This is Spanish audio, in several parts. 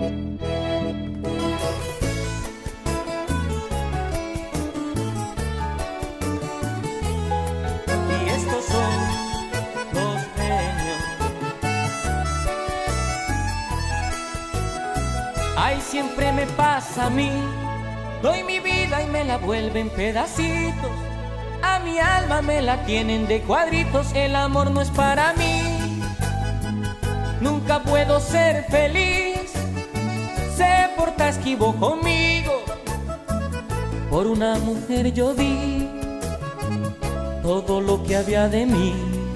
Y estos son los genios. Ay, siempre me pasa a mí. Doy mi vida y me la vuelven pedacitos. A mi alma me la tienen de cuadritos. El amor no es para mí. Nunca puedo ser feliz. Se porta esquivo conmigo. Por una mujer yo di todo lo que había de mí.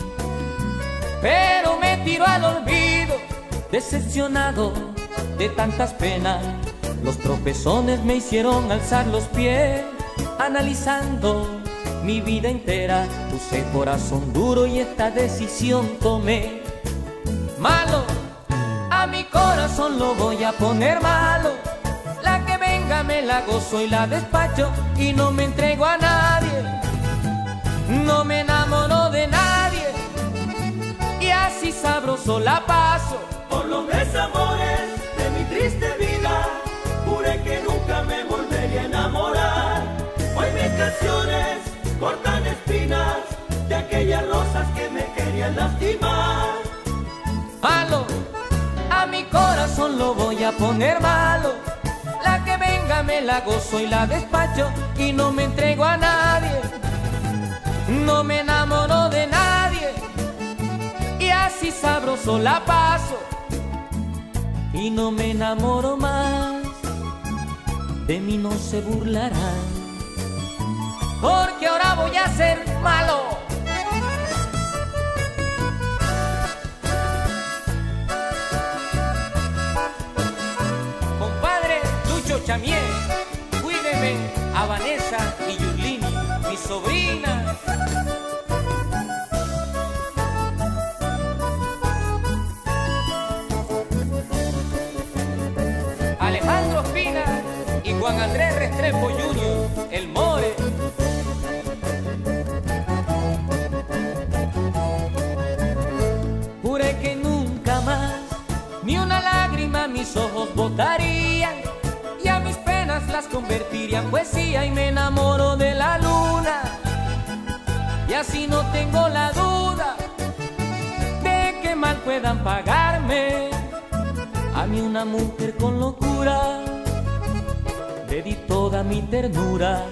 Pero me tiro al olvido, decepcionado de tantas penas. Los tropezones me hicieron alzar los pies. Analizando mi vida entera, puse corazón duro y esta decisión tomé. Malo, a mi corazón lo voy a poner malo. La que venga me la gozo y la despacho y no me entrego a nadie. No me enamoro de nadie y así sabroso la paso. Por los desamores de mi triste vida, juré que nunca me volvería a enamorar. Hoy mis canciones cortan espinas de aquellas rosas que me querían lastimar. Malo, a mi corazón lo voy a poner malo. La que venga me la gozo y la despacho y no me entrego a nadie. No me enamoro de nadie y así sabroso la paso. Y no me enamoro más, de mí no se burlarán, porque ahora voy a ser malo. Compadre Lucho Chamié, cuídeme a Vanessa y Yulini, mis sobrinas. Alejandro Espina y Juan Andrés Restrepo Jr., el More. Juré que nunca más ni una lágrima mis ojos botarían y a mis penas las convertiría en poesía. Y me enamoro de la luna y así no tengo la duda de que mal puedan pagarme. A mí una mujer con locura le di toda mi ternura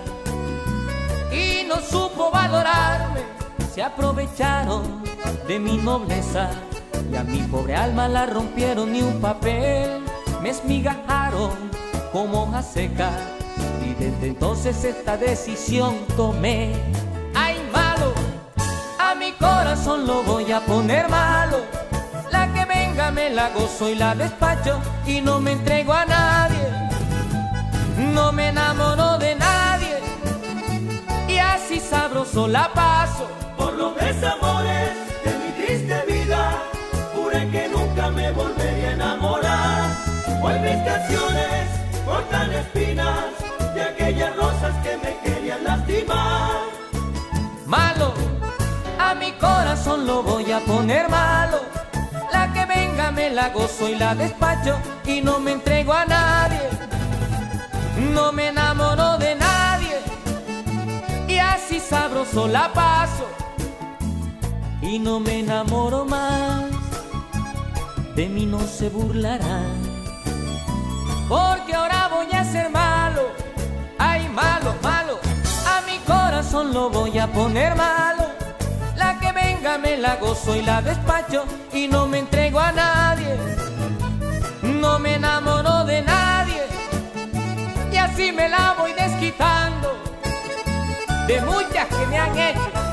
y no supo valorarme. Se aprovecharon de mi nobleza y a mi pobre alma la rompieron. Ni un papel me esmigajaron como hoja seca y desde entonces esta decisión tomé. Ay, malo, a mi corazón lo voy a poner malo. La que venga me la gozo y la despacho y no me entrego a nadie. No me enamoro de nadie y así sabroso la paso. Por los desamores de mi triste vida, juré que nunca me volvería a enamorar. Hoy mis canciones cortan espinas de aquellas rosas que me querían lastimar. Malo, a mi corazón lo voy a poner malo. La que venga me la gozo y la despacho y no me entrego a nadie. No me enamoro de nadie y así sabroso la paso. Y no me enamoro más, de mí no se burlarán, porque ahora voy a ser malo. Ay, malo, malo, a mi corazón lo voy a poner malo. La que venga me la gozo y la despacho y no me entrego a nadie. No me enamoro de nadie y así me la voy desquitando de muchas que me han hecho